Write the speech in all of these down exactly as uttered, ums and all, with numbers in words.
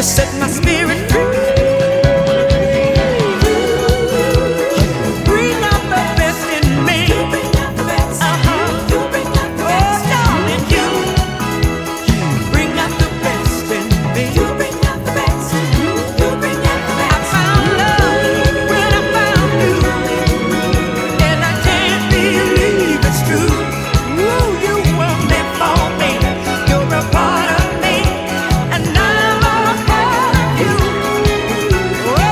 set my spirit free. Bring out the best in me. Uh-huh. Oh, darling, you bring out the best in me. I found love when I found you, and I can't believe it's true. Ooh, you were meant for me. You're a part of me, and I'm a part of you. Oh,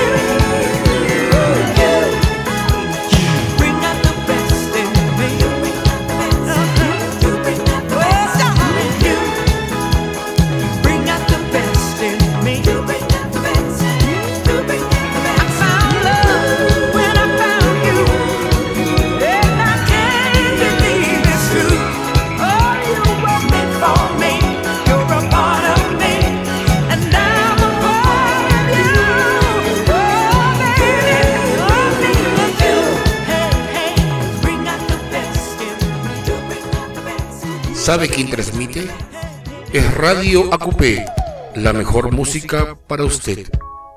you bring out the best in me. Uh-huh. Oh, darling, you bring out the best in me. I found love when I found you, and I can't believe it's true. Oh, you were meant for me. You're a part of me, and I'm a part of you. Oh, baby, oh, me and you. Hey, hey, bring out the best in me. ¿Sabe quién transmite? Es Radio A Q P, la mejor música para usted.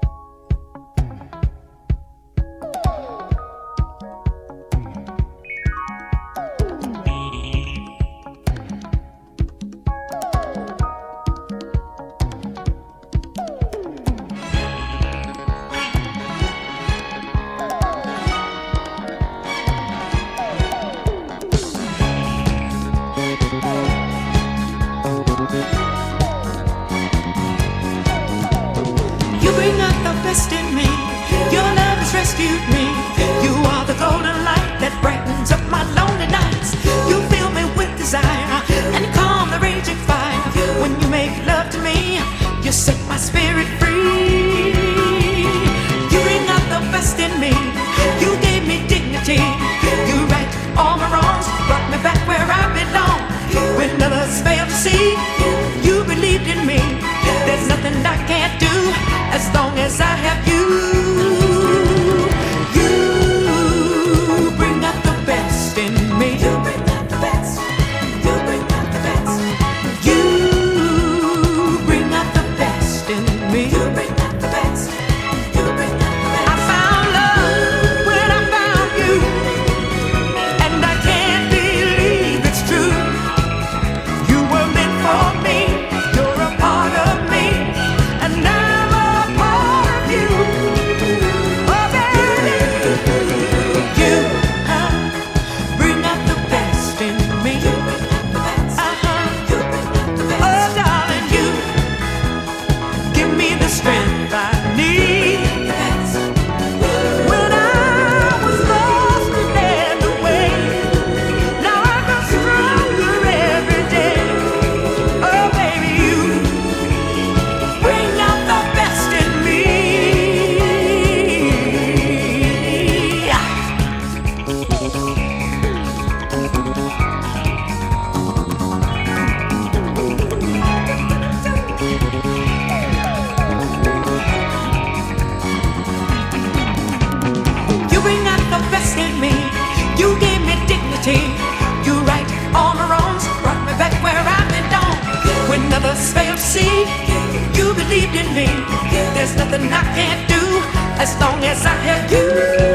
You bring out the best in me. Your love has rescued me. You are the golden light that brightens up my lonely nights. You fill me with desire and calm the raging fire. When you make love to me, you set my spirit free. You bring out the best in me. You gave me dignity. You right all my wrongs, brought me back where I belong. When others failed to see, you believed in me. There's nothing I can't do as long as I have you. You bring out the best in me. You bring out the best. You bring out the best. You bring out the best in me. You bring out the best. You bring out the best. I found love when I found you, and I can't believe it's true. You were meant for me. You're a part of me, and I'm a part of you. Oh, baby, you uh, bring out the best in me. Uh-huh. Oh, darling, you give me the strength I need. When I was lost and led away, now I got stronger every day. Oh, baby, you bring out the best in me. You bring out the best in me. You gave me dignity. You right all my wrongs, brought me back where I belong. When others failed to see, you believed in me. There's nothing I can't do as long as I have you.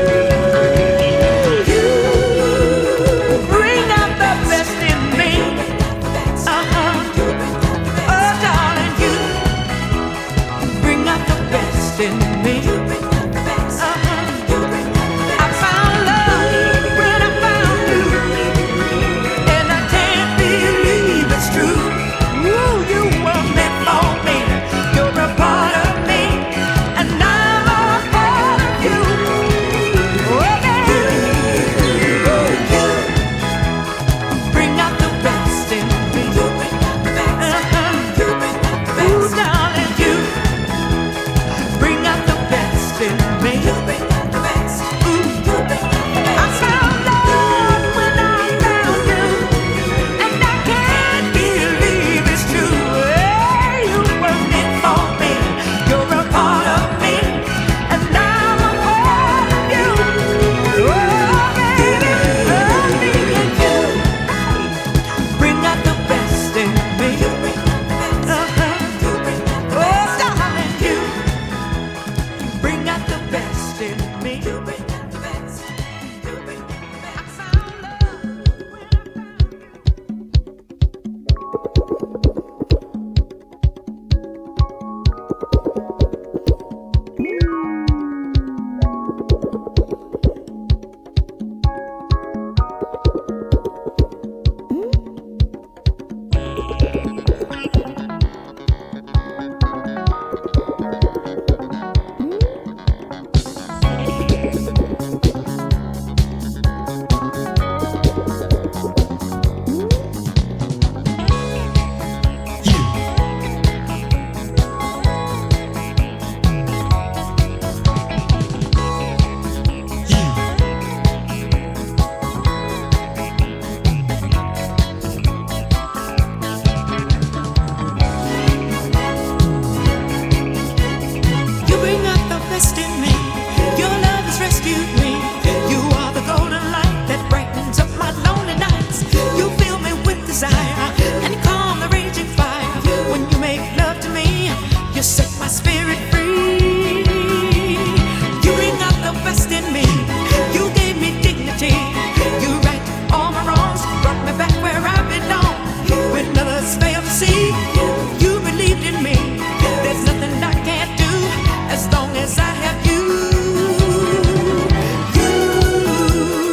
You bring out the best in me. Uh-huh. Oh, darling, you bring out the best in me. Uh-huh. I found love when I found you, and I can't believe it's true. Ooh, you were meant for me. You're a part of me, and I'm a part of you. You are the golden light that brightens up my lonely nights. You fill me with desire and you calm the raging fire. When you make love to me, you set my spirit free. You bring out the best in me. You gave me dignity. You right all my wrongs, brought me back where I belong. When others fail to see, you believed in me. There's nothing I can't do as long as I have you. You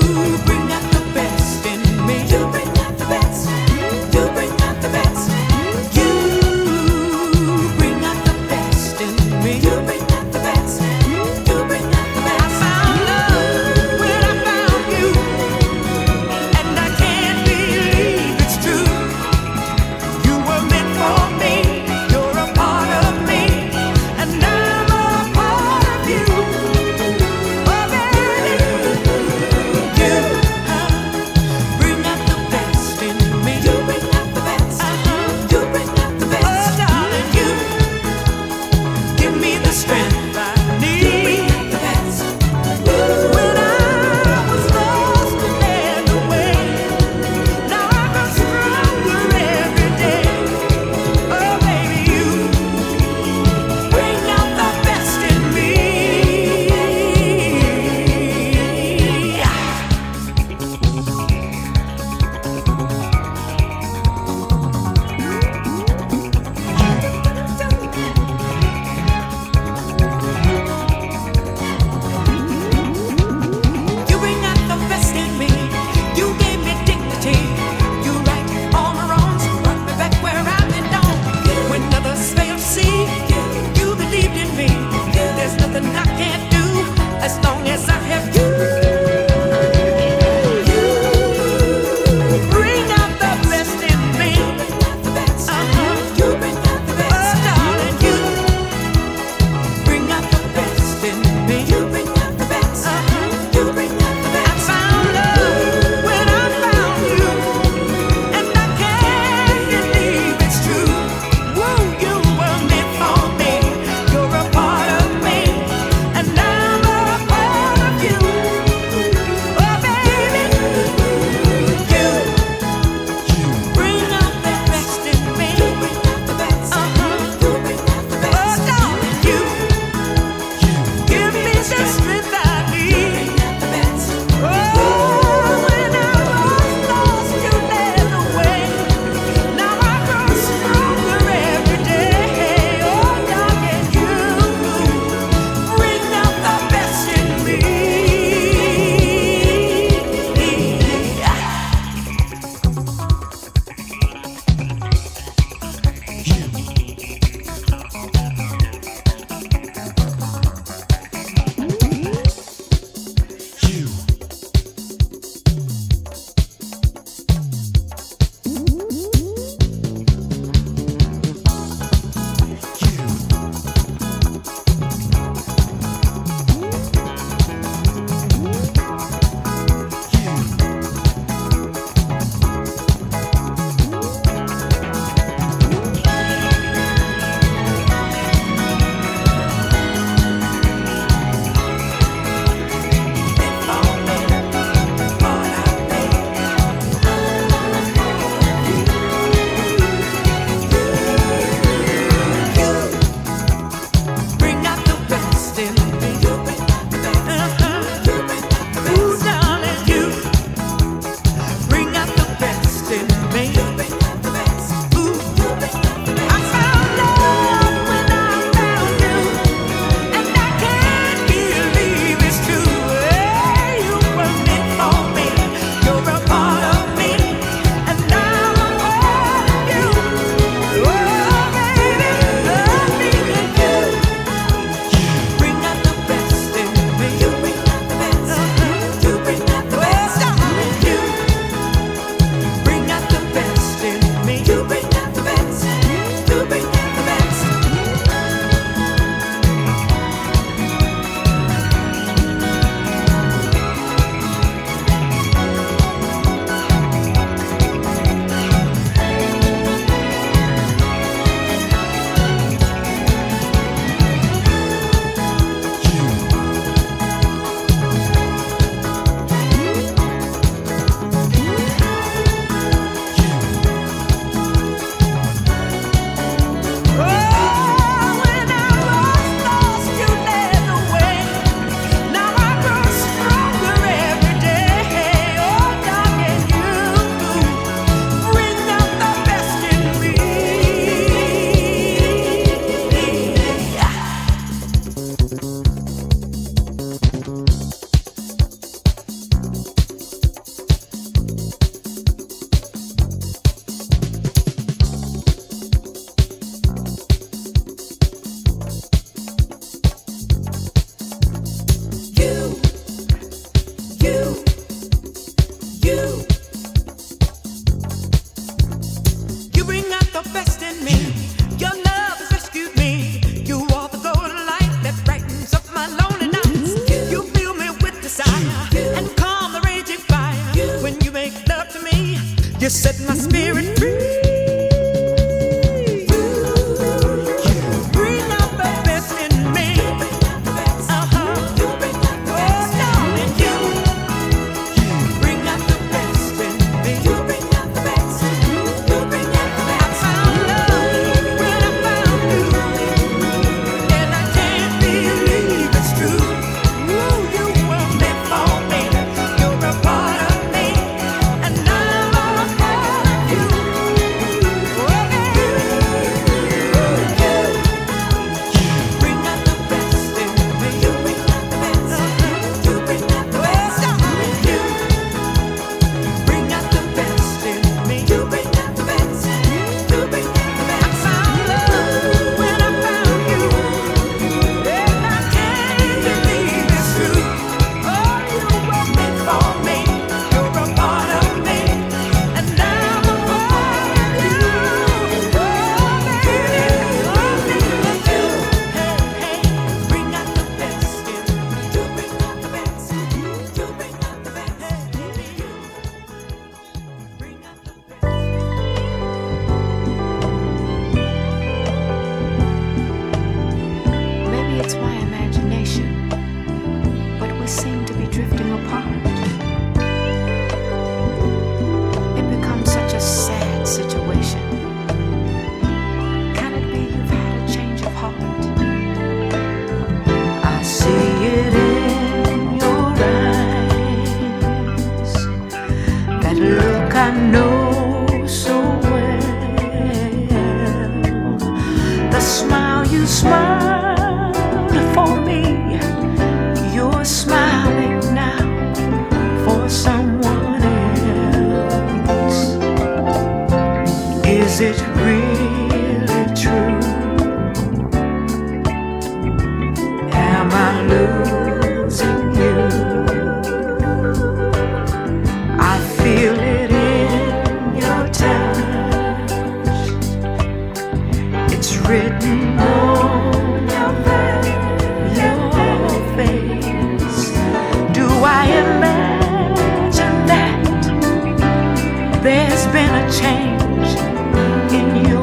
There's been a change in you.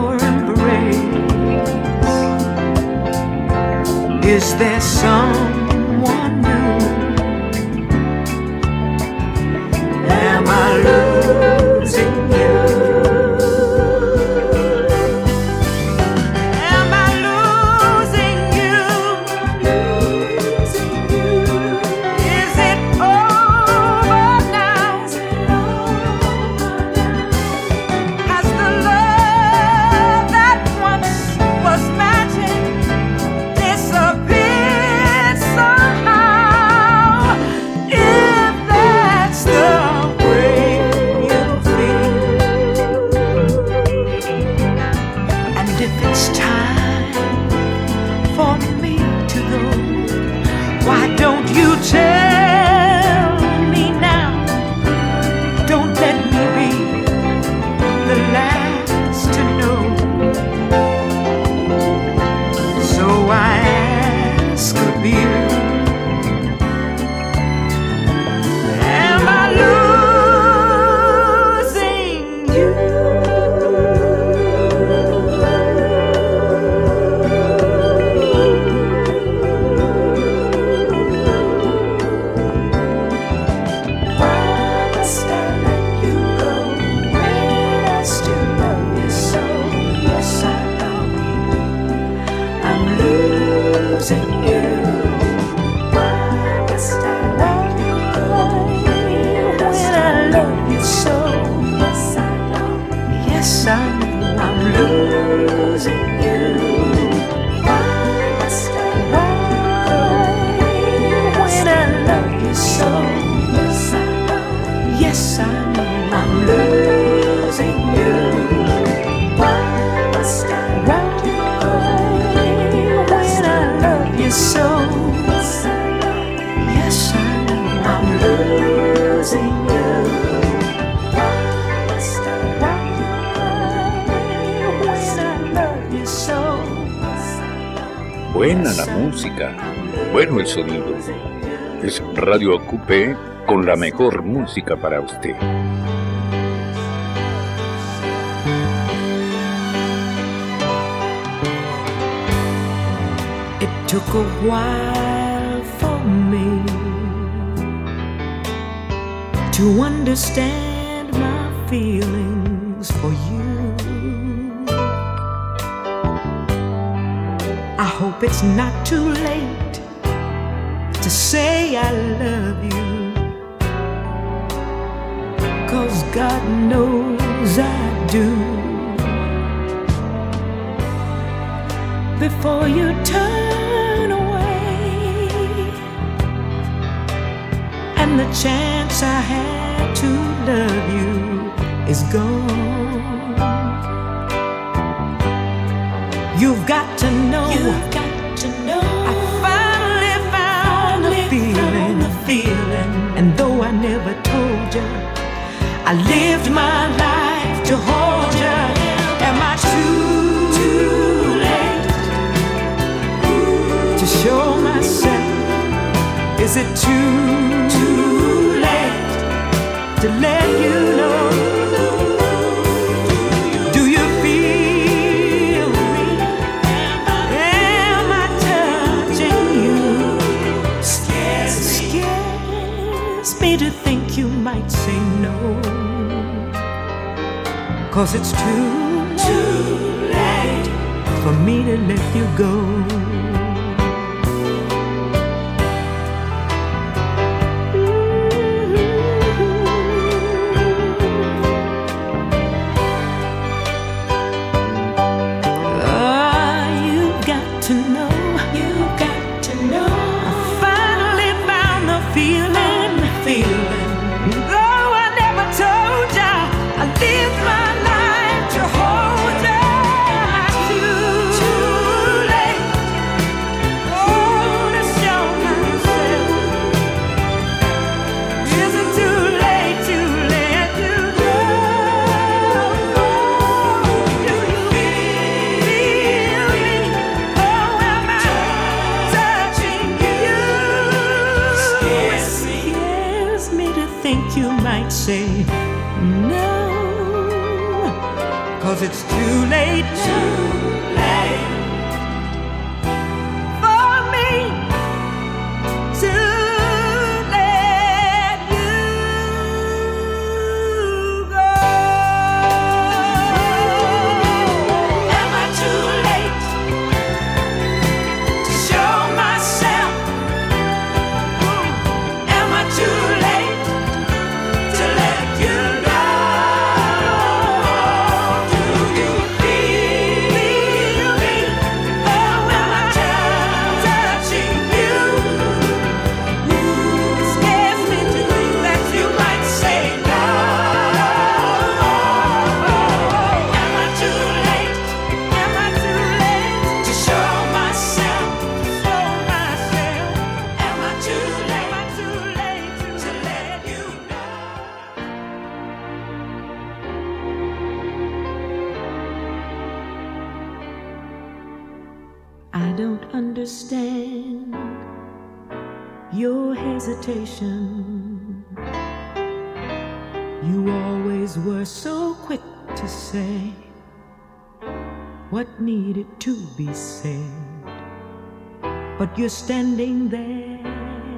Buena la música, bueno el sonido. Es Radio Acupé con la mejor música para usted. It took a while for me to understand my feelings for you. I hope it's not too late to say I love you, 'cause God knows I do. Before you turn away and the chance I had to love you is gone, you've got to know, you've got to know I finally found the feeling, the feeling. And though I never told you, I lived my life to hold you. Am I too, too late to show myself? Is it too, too late to let you know? Do you feel me? Am I touching you? Scares, scares me to think you might say no, 'cause it's too, too late for me to let you go. Say no, 'cause it's too late, too late for me to let you go. Am I too late to show myself? Am I too late? Understand your hesitation. You always were so quick to say what needed to be said, but you're standing there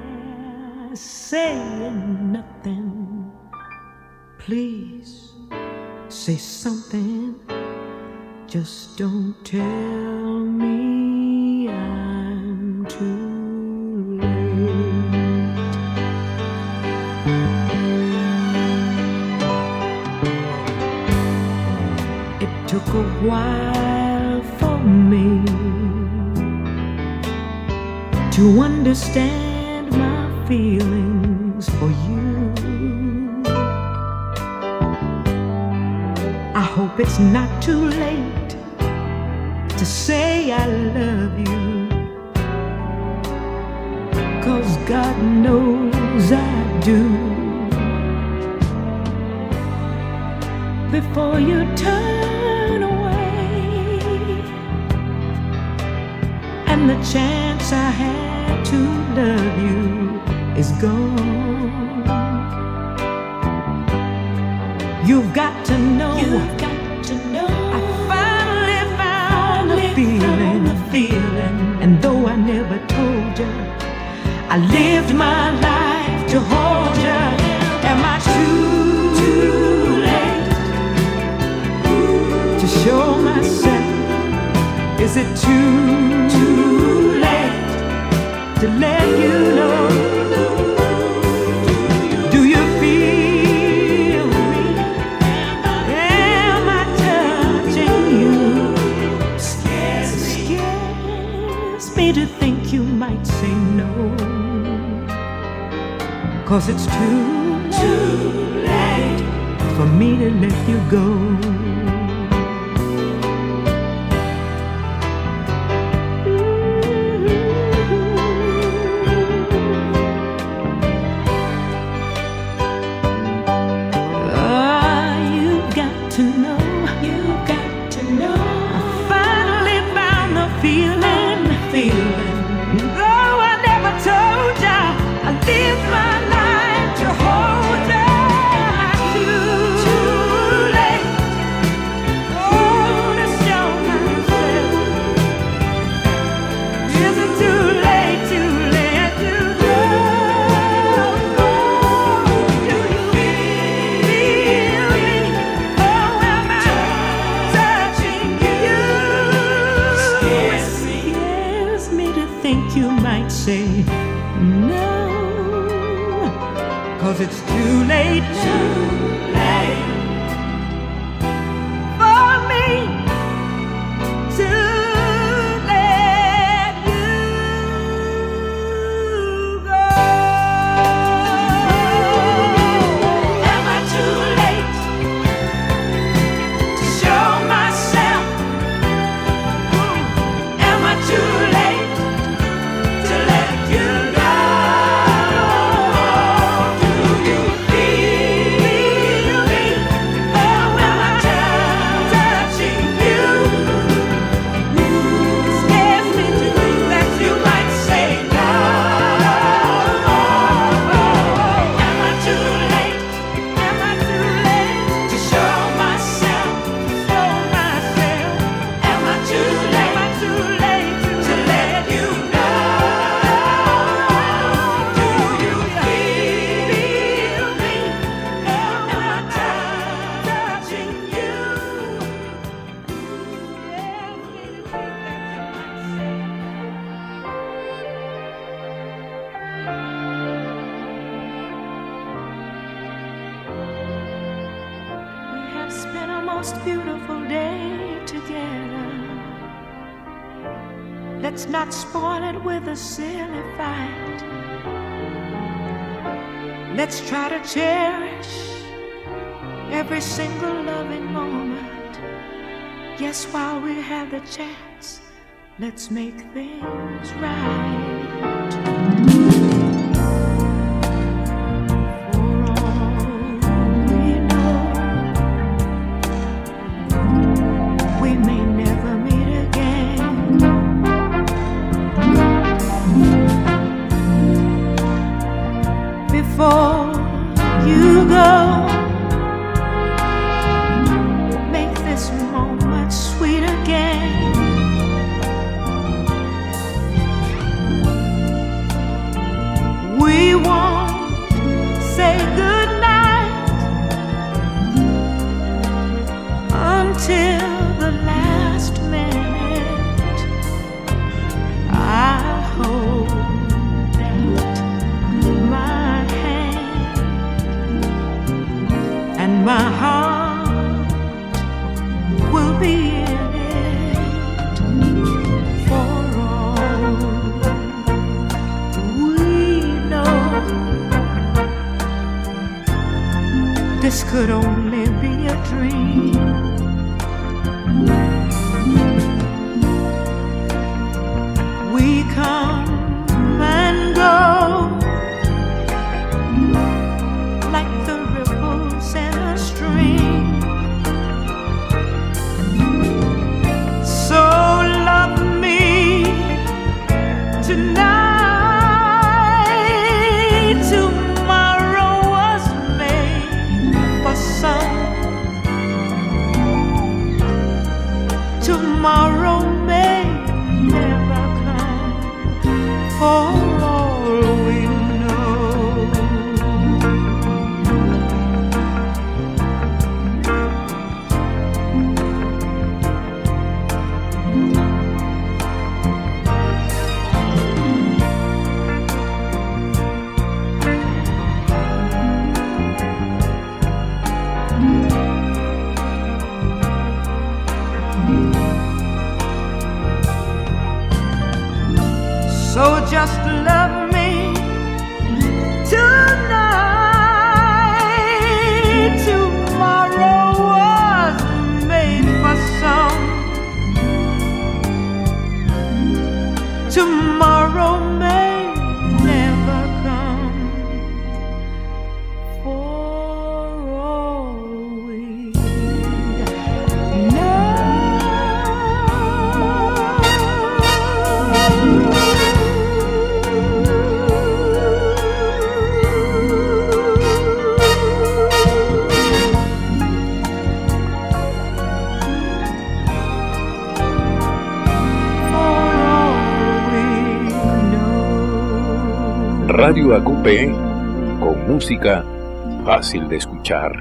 saying nothing. Please say something. Just don't tell me I'm too late. It took a while for me to understand my feelings for you. I hope it's not too late to say I love you, 'cause God knows I do. Before you turn away and the chance I had to love you is gone. You've got to know, You've got to know I finally found finally a feeling, found a feeling. And though I never told you, I lived my life to hold you. Am I too, too late to show myself? Is it too, too late to let you know? Do you feel me? Am I touching you? Scares me. Scares me to think you might say no. 'Cause it's too, too late for me to let you go. It's too late, too late for me to let you go. Am I too late to show myself? Am I too late to let you go? Beautiful day together. Let's not spoil it with a silly fight. Let's try to cherish every single loving moment. Yes, while we have the chance, let's make things right. Before you go, make this moment sweet again. We won't say goodnight until the last minute. I hope my heart will be in it for all we know. This could only be a dream. We come and go like the ripples in a stream. So love me Radio Acupé, con música fácil de escuchar.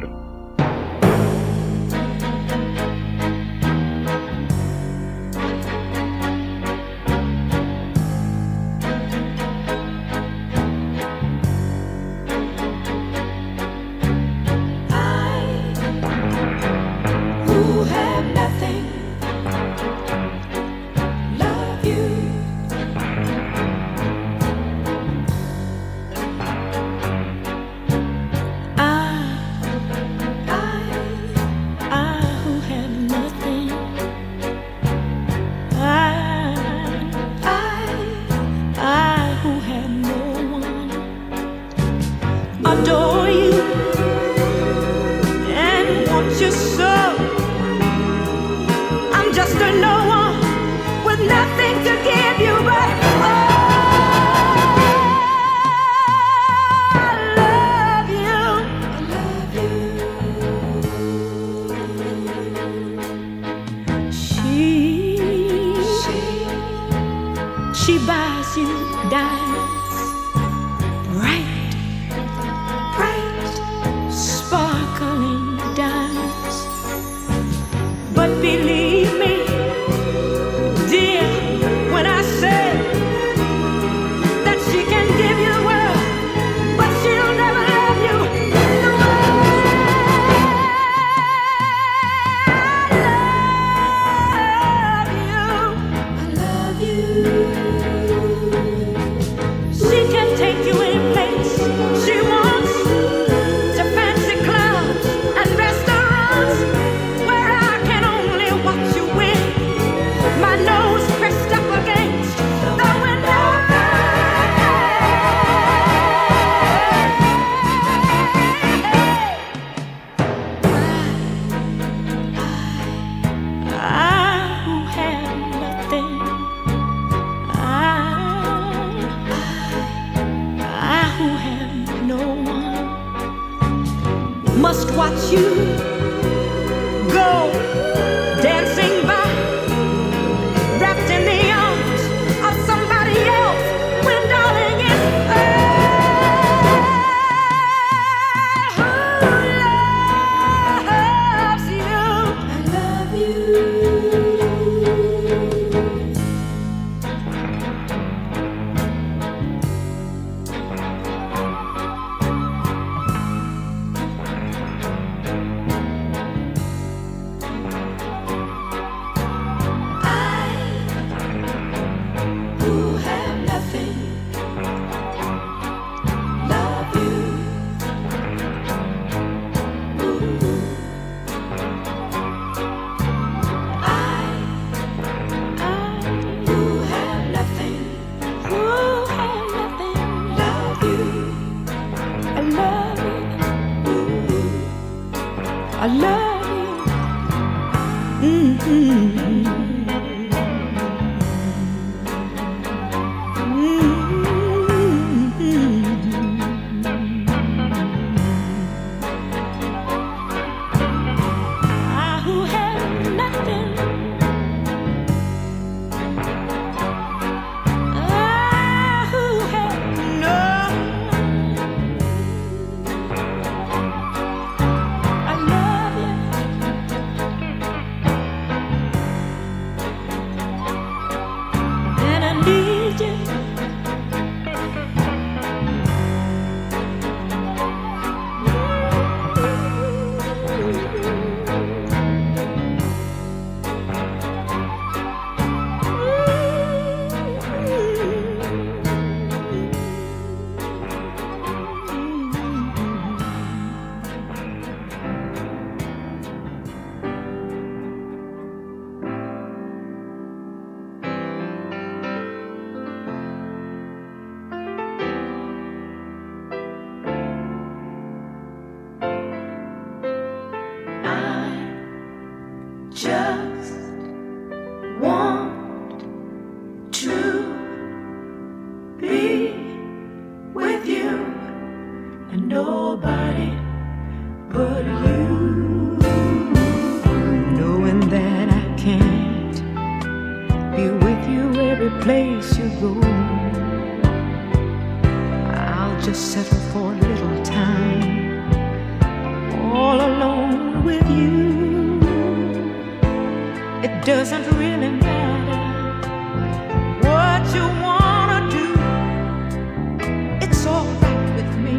doesn't really matter what you wanna do. It's all right with me,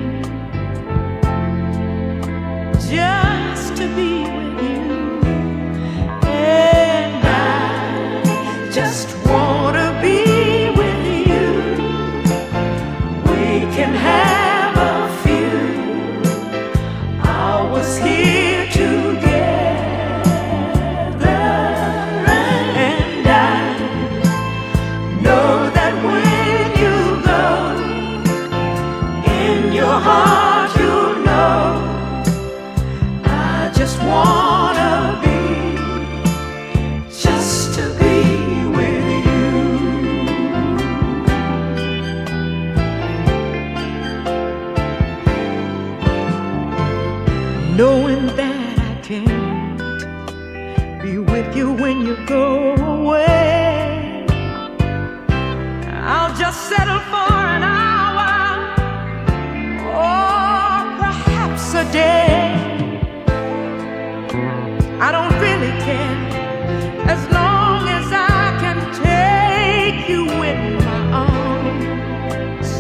just to be with you. And I just wanna be with you. We can have a few hours here together. And I know that when you go, in your heart you'll know I just wanna be, just to be with you. Knowing that I can't be with you when you go away, I'll just settle for an hour or perhaps a day. I don't really care, as long as I can take you in my arms,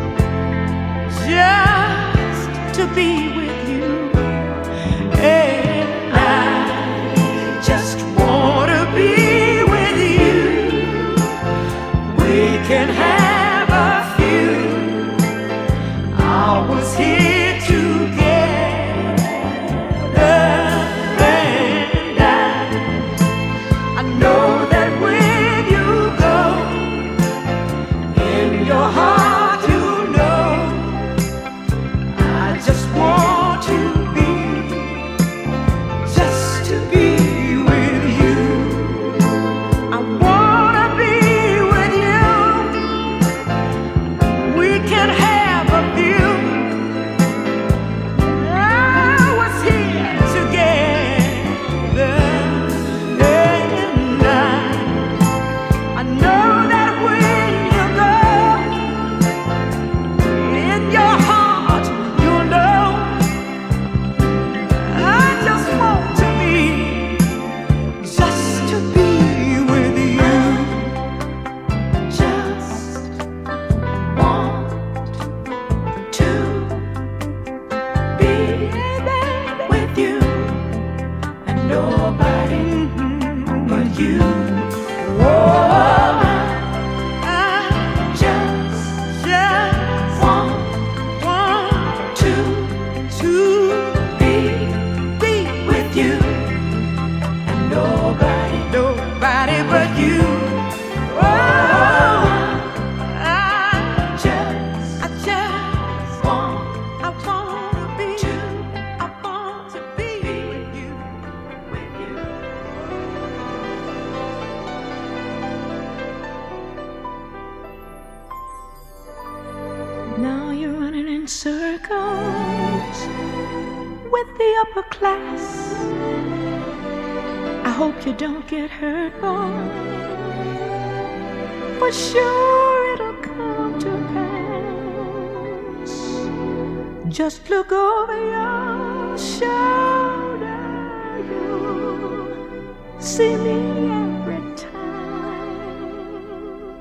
just to be with you. And I just wanna be with you. We can have a few hours here together. And I, I know that when you go, in your heart you know I just want to be, just to be with you. I wanna be with you. We can have a few hours here together. And I, I know that when you go, in your heart you'll know I just want to be, just to be with you. Just want to be with you, and nobody but you. Oh, I just, just want, want to, to be, be with you, and nobody, nobody but you. Oh, I just, I just want, I want to be, I want to be with you, with you. Now you're running in circles with the upper class. I hope you don't get hurt, boy. For sure it'll come to pass. Just look over your shoulder, you'll see me every time.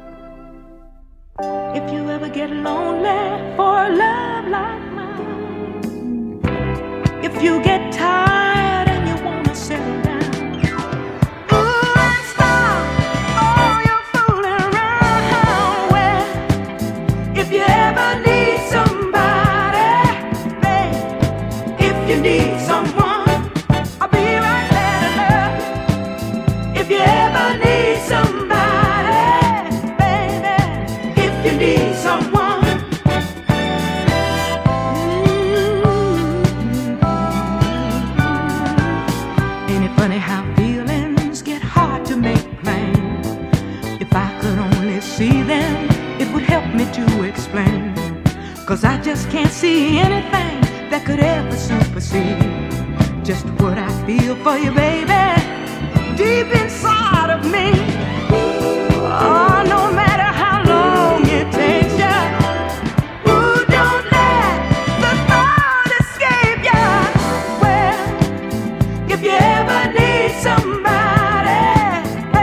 If you ever get lonely for a love like mine, if you get tired and you wanna settle down, ooh, and stop all your fooling around. Well, if you ever need somebody, babe, if you need someone, I'll be right there to love you. If you ever need somebody, baby, if you need someone. Ain't it funny how feelings get hard to make plain? If I could only see them, it would help me to explain. 'Cause I just can't see anything that could ever supersede just what I feel for you, baby, deep inside of me. Oh, no matter how long it takes you, ooh, don't let the thought escape you. Well, if you ever need somebody,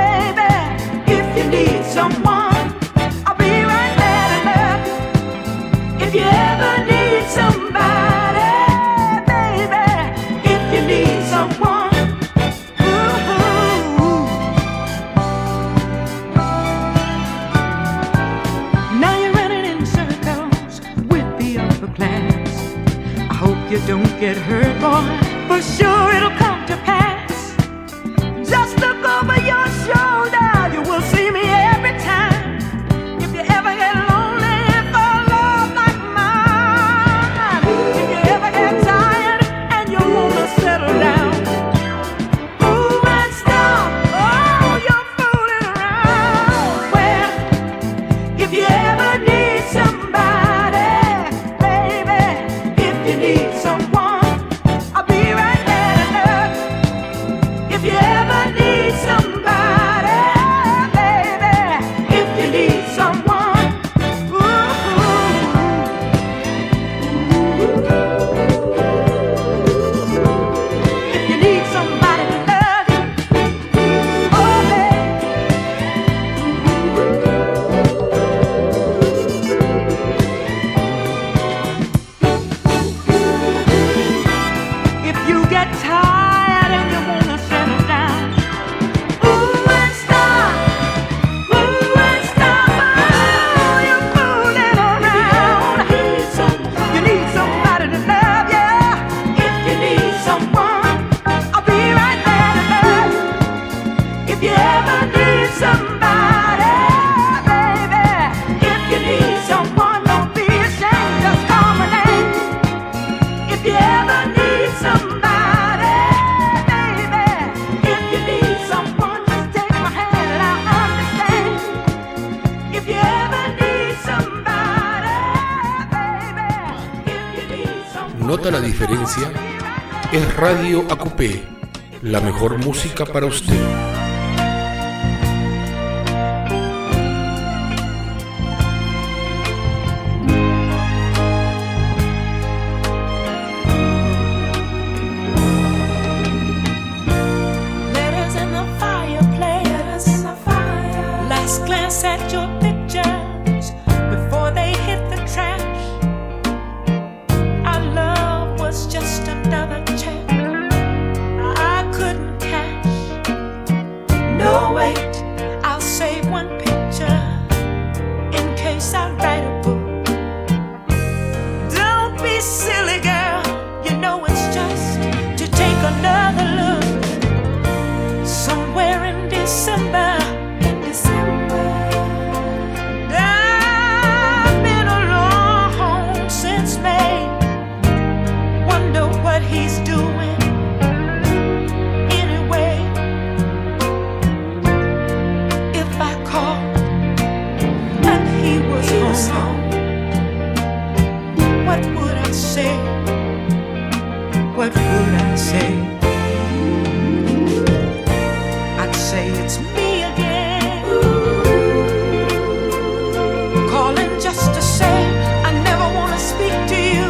get hurt, boy, for sure it'll come to pass. Just look over your shoulder, you will see me every time. If you ever get lonely for love like mine, if you ever get tired and you wanna settle down, ooh, and stop all your fooling around. Well, if you ever need somebody, baby, if you need someone, I'll be right there to love. If you ever need somebody, baby, if you need someone, ooh, if you need somebody to love you, oh, baby. If you get tired and you wanna settle down, ooh, and stop, ooh, and stop all your fooling around. You need somebody to love you. If you need someone, I'll be right there to love you. If you ever need somebody, baby, if you need someone, don't be ashamed, just call my name. If you ever need somebody, baby, if you need someone, just take my hand, I'll understand. If you ever need somebody, baby, if you need someone, ¿Nota la diferencia? Es Radio A Q P, la mejor música para usted. letters in the fireplace, last glance at your pictures before they hit the trash. Our love was just another check I couldn't cash. No, wait, I'll save one picture in case I write a book. Don't be silly, girl, you know it's just to take another look. Somewhere in December, in December, I've been alone since May. Wonder what he's doing anyway. If I called and he was home, what would I say? What would I say? I'd say it's me again, calling just to say I never want to speak to you.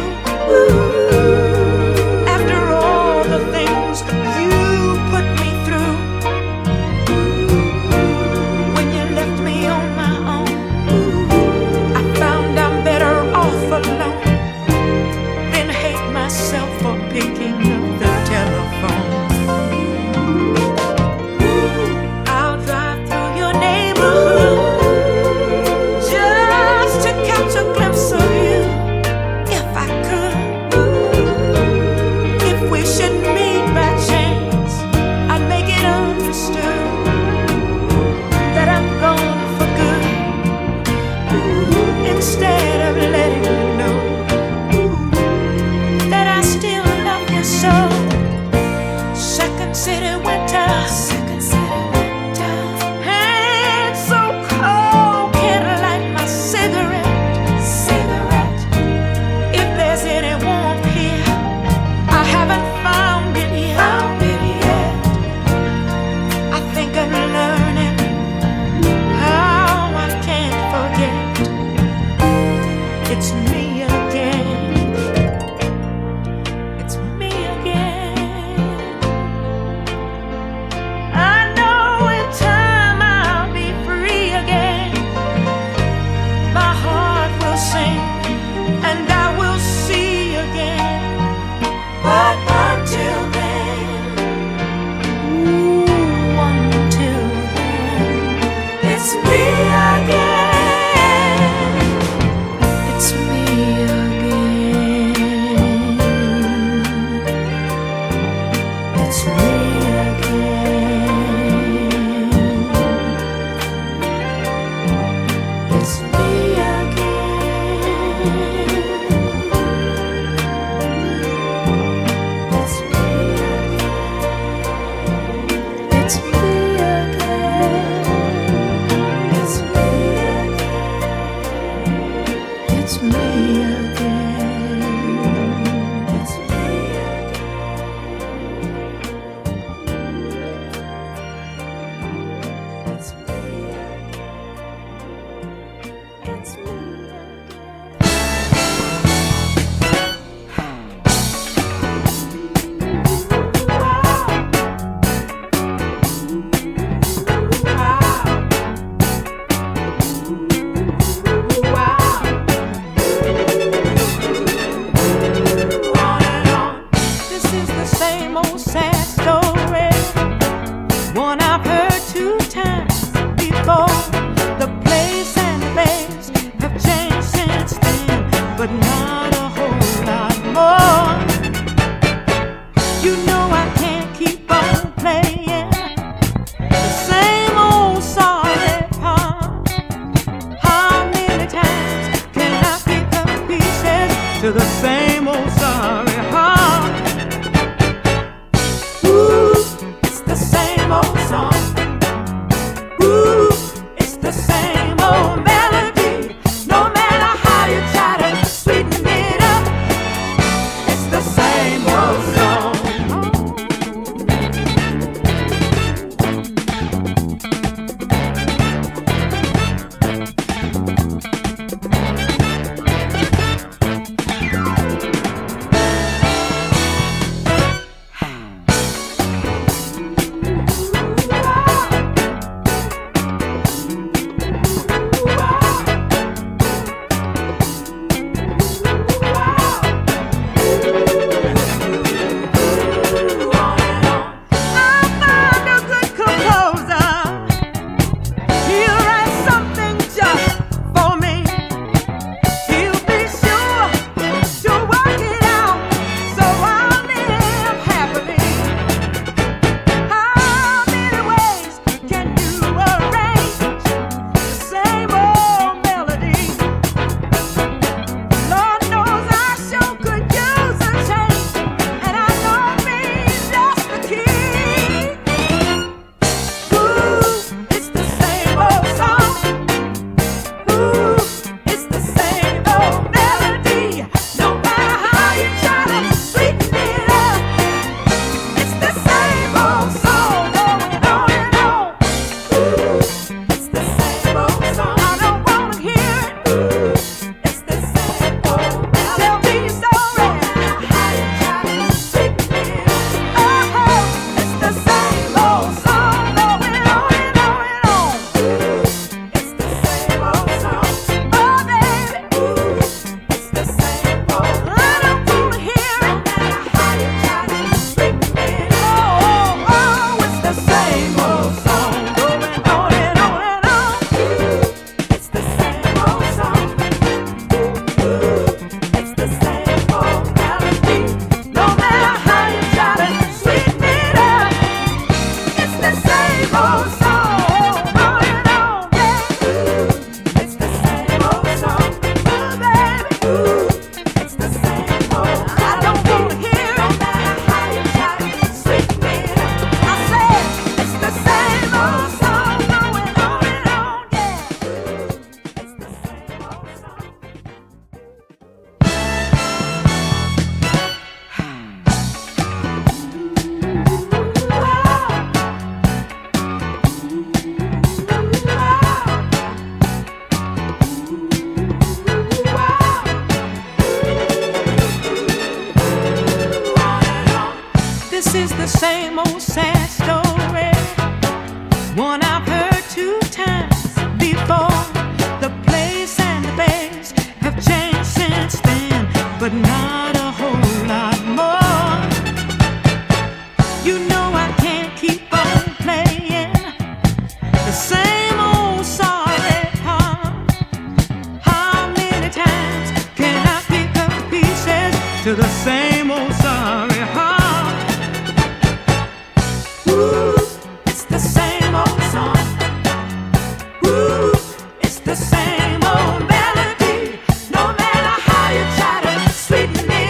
After all the things you put me through, when you left me on my own, I found I'm better off alone than hate myself for picking up the telephone. I'll The same old melody, no matter how you try to sweeten it.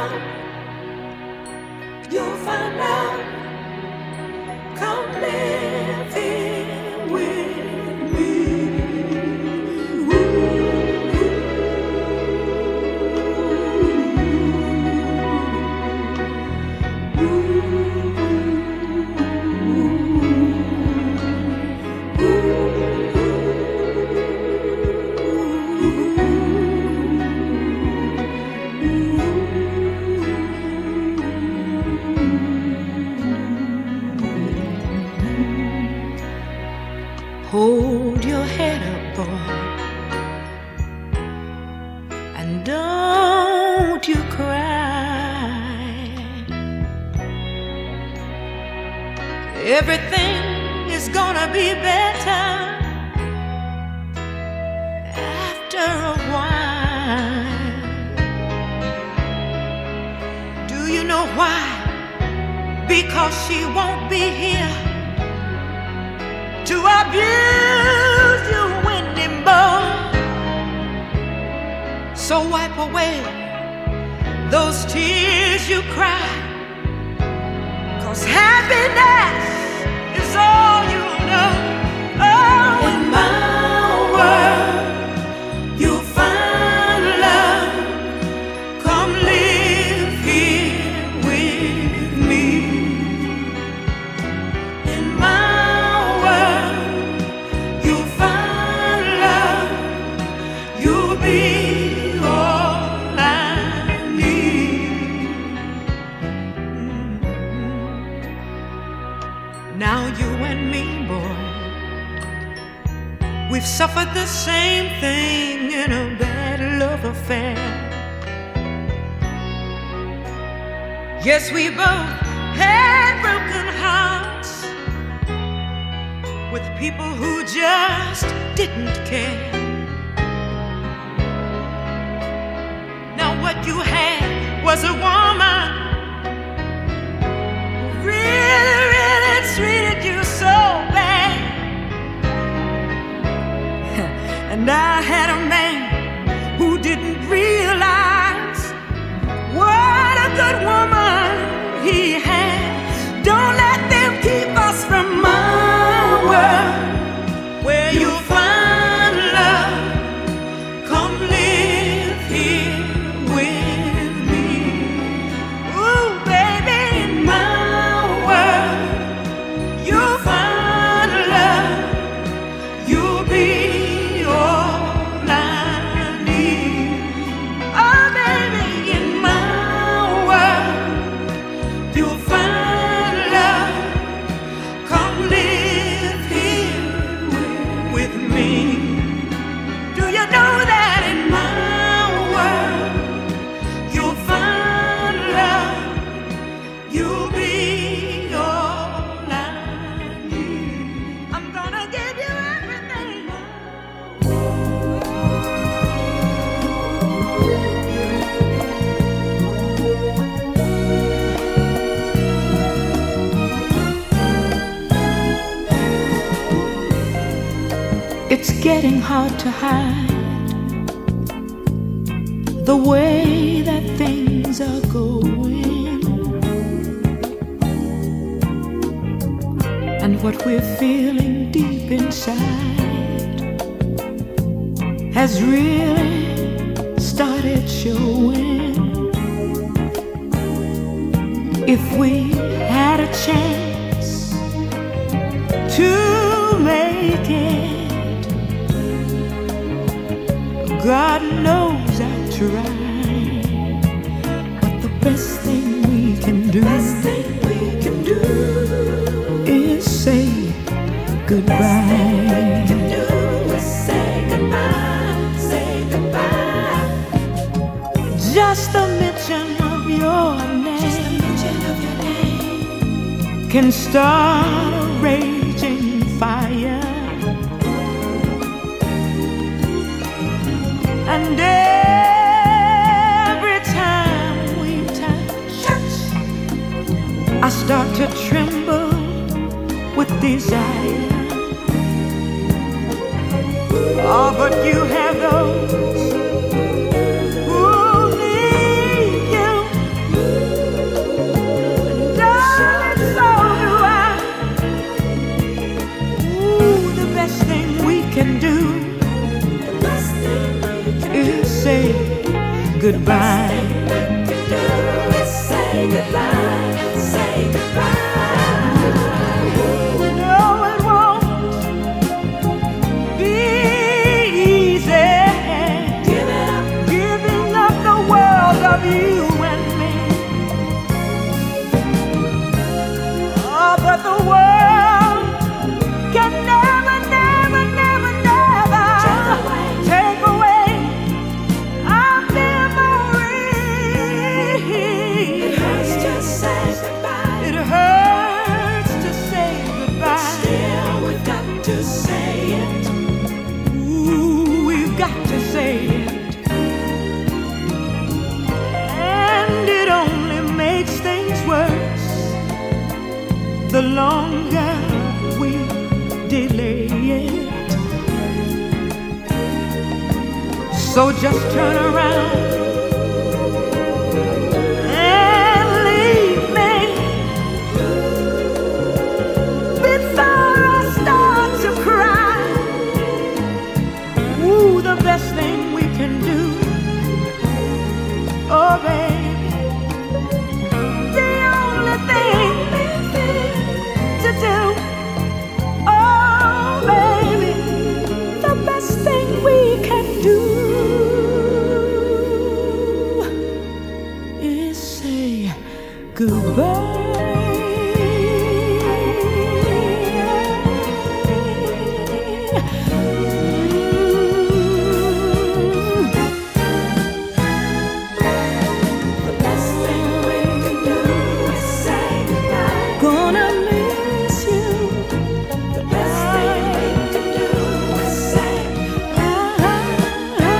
out, you'll find out. Come live here with me. Hold your head up, boy, and don't you cry. Everything is gonna be better after a while. Do you know why? Because she won't be here to abuse you anymore. So wipe away those tears you cry, 'cause happiness is all you know. Oh, in my world you'll find love. Come live here with me. In my we've suffered the same thing in a bad love affair. Yes, we both had broken hearts with people who just didn't care. Now what you had was a woman who really, really treated you so bad. And I had a man who didn't realize what a good woman he had. Don't let them keep us from my world, where you'll find love. Come live here with me. Ooh, baby, in my world, you'll find love. You'll be it's getting hard to hide the way that things are going, and what we're feeling deep inside has really started showing. If we had a chance to make it, God knows I'd try. But the best thing we can do, best thing we can do is say goodbye. Best thing we can do is say goodbye, say goodbye. Just the mention of your name, just the mention of your name can start a raging fire. And every time we touch, I start to tremble with desire. Oh, but you have those who need you do is say goodbye. Say goodbye, say goodbye. No, it won't be easy. Give it up, giving up the world of you and me. Oh, but the world can never, never, never, never take away our memories. It hurts to say goodbye. It hurts to say goodbye. But still, we've got to say it. Ooh, we've got to say it. And it only makes things worse the longer we delay it. So just turn around and leave me before I start to cry. Ooh, the best thing we can do, oh baby, the only thing to do, oh baby, the best thing we can do is say goodbye. The best thing we can do is say goodbye. Gonna miss you. The best thing we can do is say goodbye.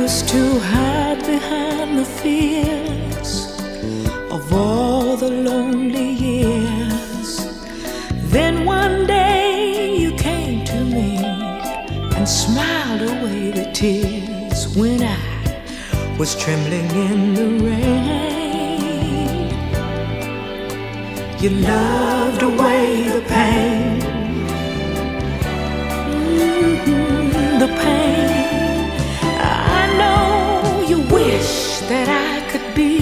used to hide behind the fears of all the lonely years. Then one day you came to me and smiled away the tears when I was trembling in the rain. You loved away the pain, mm-hmm, the pain. I know you wish that I could be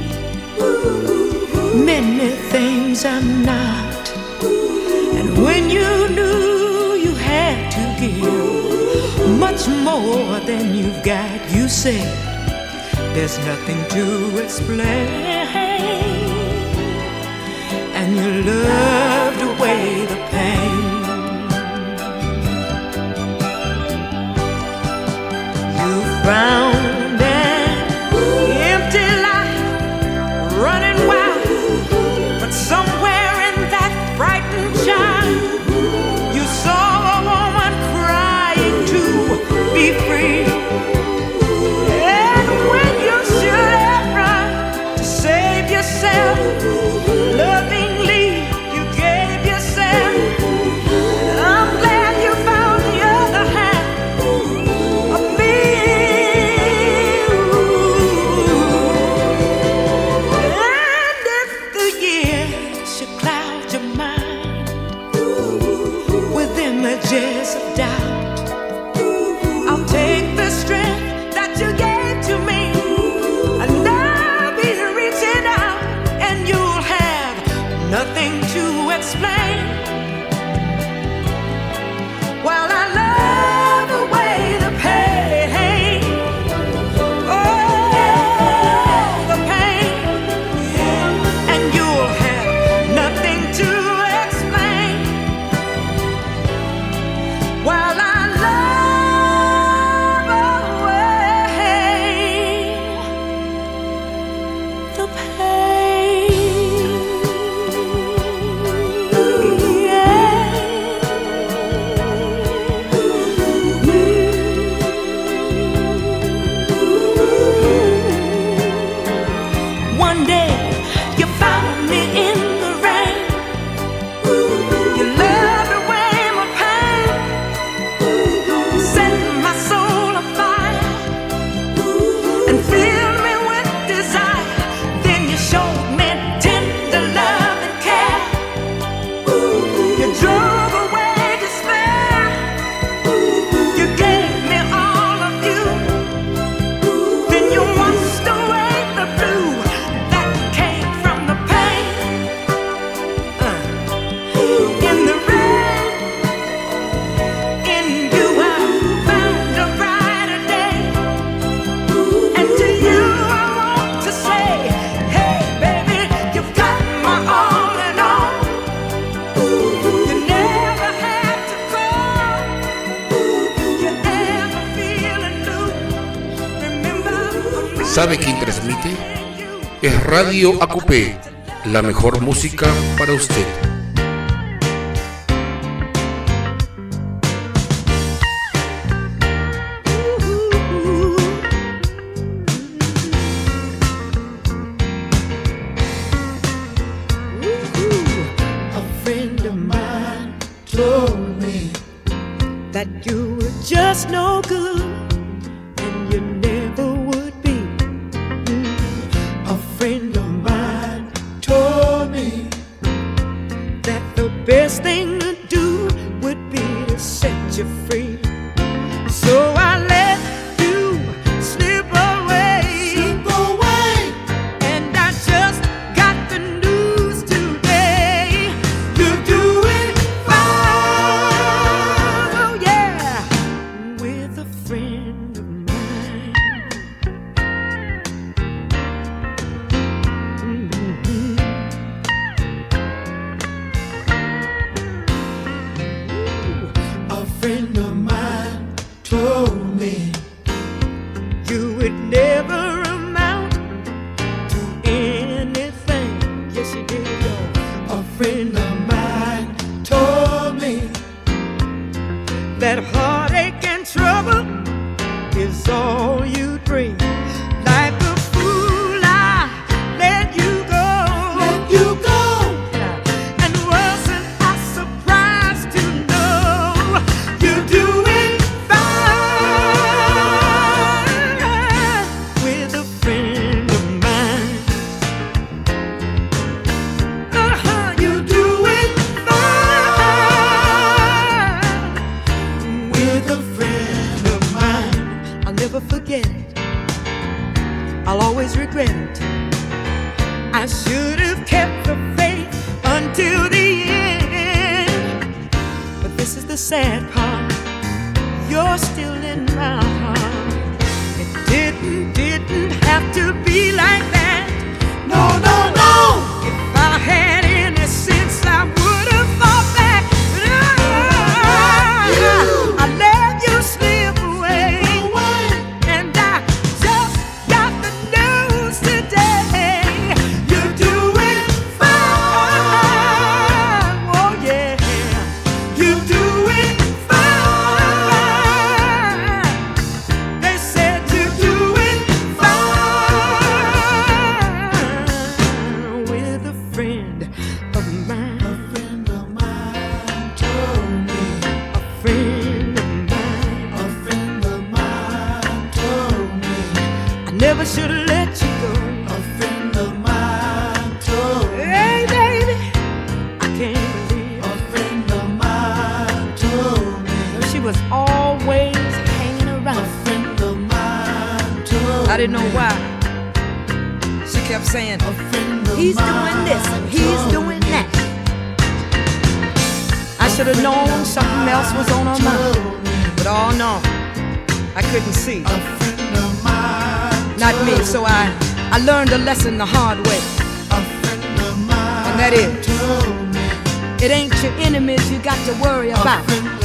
many things I'm not. And when you knew you had to give much more than you've got, you said there's nothing to explain. And you loved away the pain. You found an empty life running wild, but somewhere in that frightened child you saw a woman crying to be free. And when you should have run to save yourself, lovingly you gave yourself. I'm glad you found the other half of me. And if the years should cloud your mind with images of doubt, I'll take the strength that you gave to me, and I'll be reaching out, and you'll have nothing to explain. While I love away the pain, oh, the pain, and you'll have nothing to explain. While I love away the pain. One day you found me in the rain. You loved away my pain, set my soul afire, and filled me with desire. Then you showed me tender love and care. You drove away despair. You gave me all of you. Then you washed away the blue that came from the pain. Uh, in the rain, in you I found a brighter day. And to you I want to say, hey baby, you've got my all in all. You never had to call. You ever feeling blue? Remember I'm ¿Sabe quién transmite? Es Radio A Q P, la mejor música para usted. A friend of mine told me that you were just no good and you never would be. A friend of mine told me that the best thing to do would be to set you free. So I let you slip away, slip away, and I just got the news today. You're doing fine, oh yeah, with a friend of mine. Mm-hmm. A friend of mine told me you would never amount to anything. Yes, you did, y'all. A friend of mine told me that heartache and trouble is all you I'll always regret it. I should have kept the faith until the end. But this is the sad part, you're still in my heart. It didn't, didn't have to be like that. No, no, no. If I had any sense, I would have thought back. I, I let you slip away, and I just got the news today. You're doing fine. Oh yeah, you're doing fine. They said you're doing fine with a friend of mine. A friend of mine told me. A friend of mine. A friend of mine told me. I never should have let you go. A friend of mine told me. Hey baby, I can't believe. A friend of mine told me. She was always hanging around. A friend of mine told me. I didn't know why. She kept saying, he's doing this and he's doing that. I should have known something else was on her mind. But oh no, I couldn't see. Not me, so I, I learned a lesson the hard way. And that is, it ain't your enemies you got to worry about.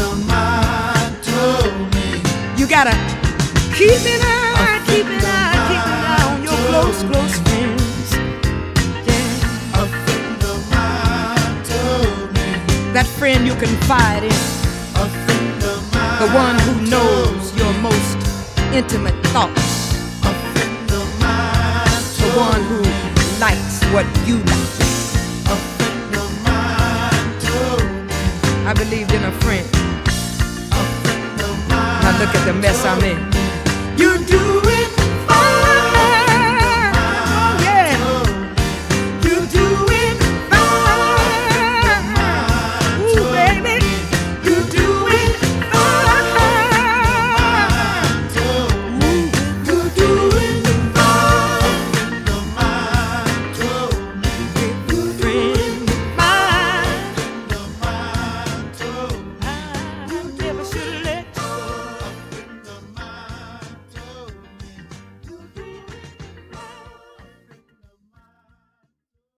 You gotta keep an eye, keep an eye, keep an eye on your close, close friends. Yeah. That friend you confide in. The one who knows your most intimate thoughts. The one who likes what you like. I believed in a friend. Now look at the mess I'm in.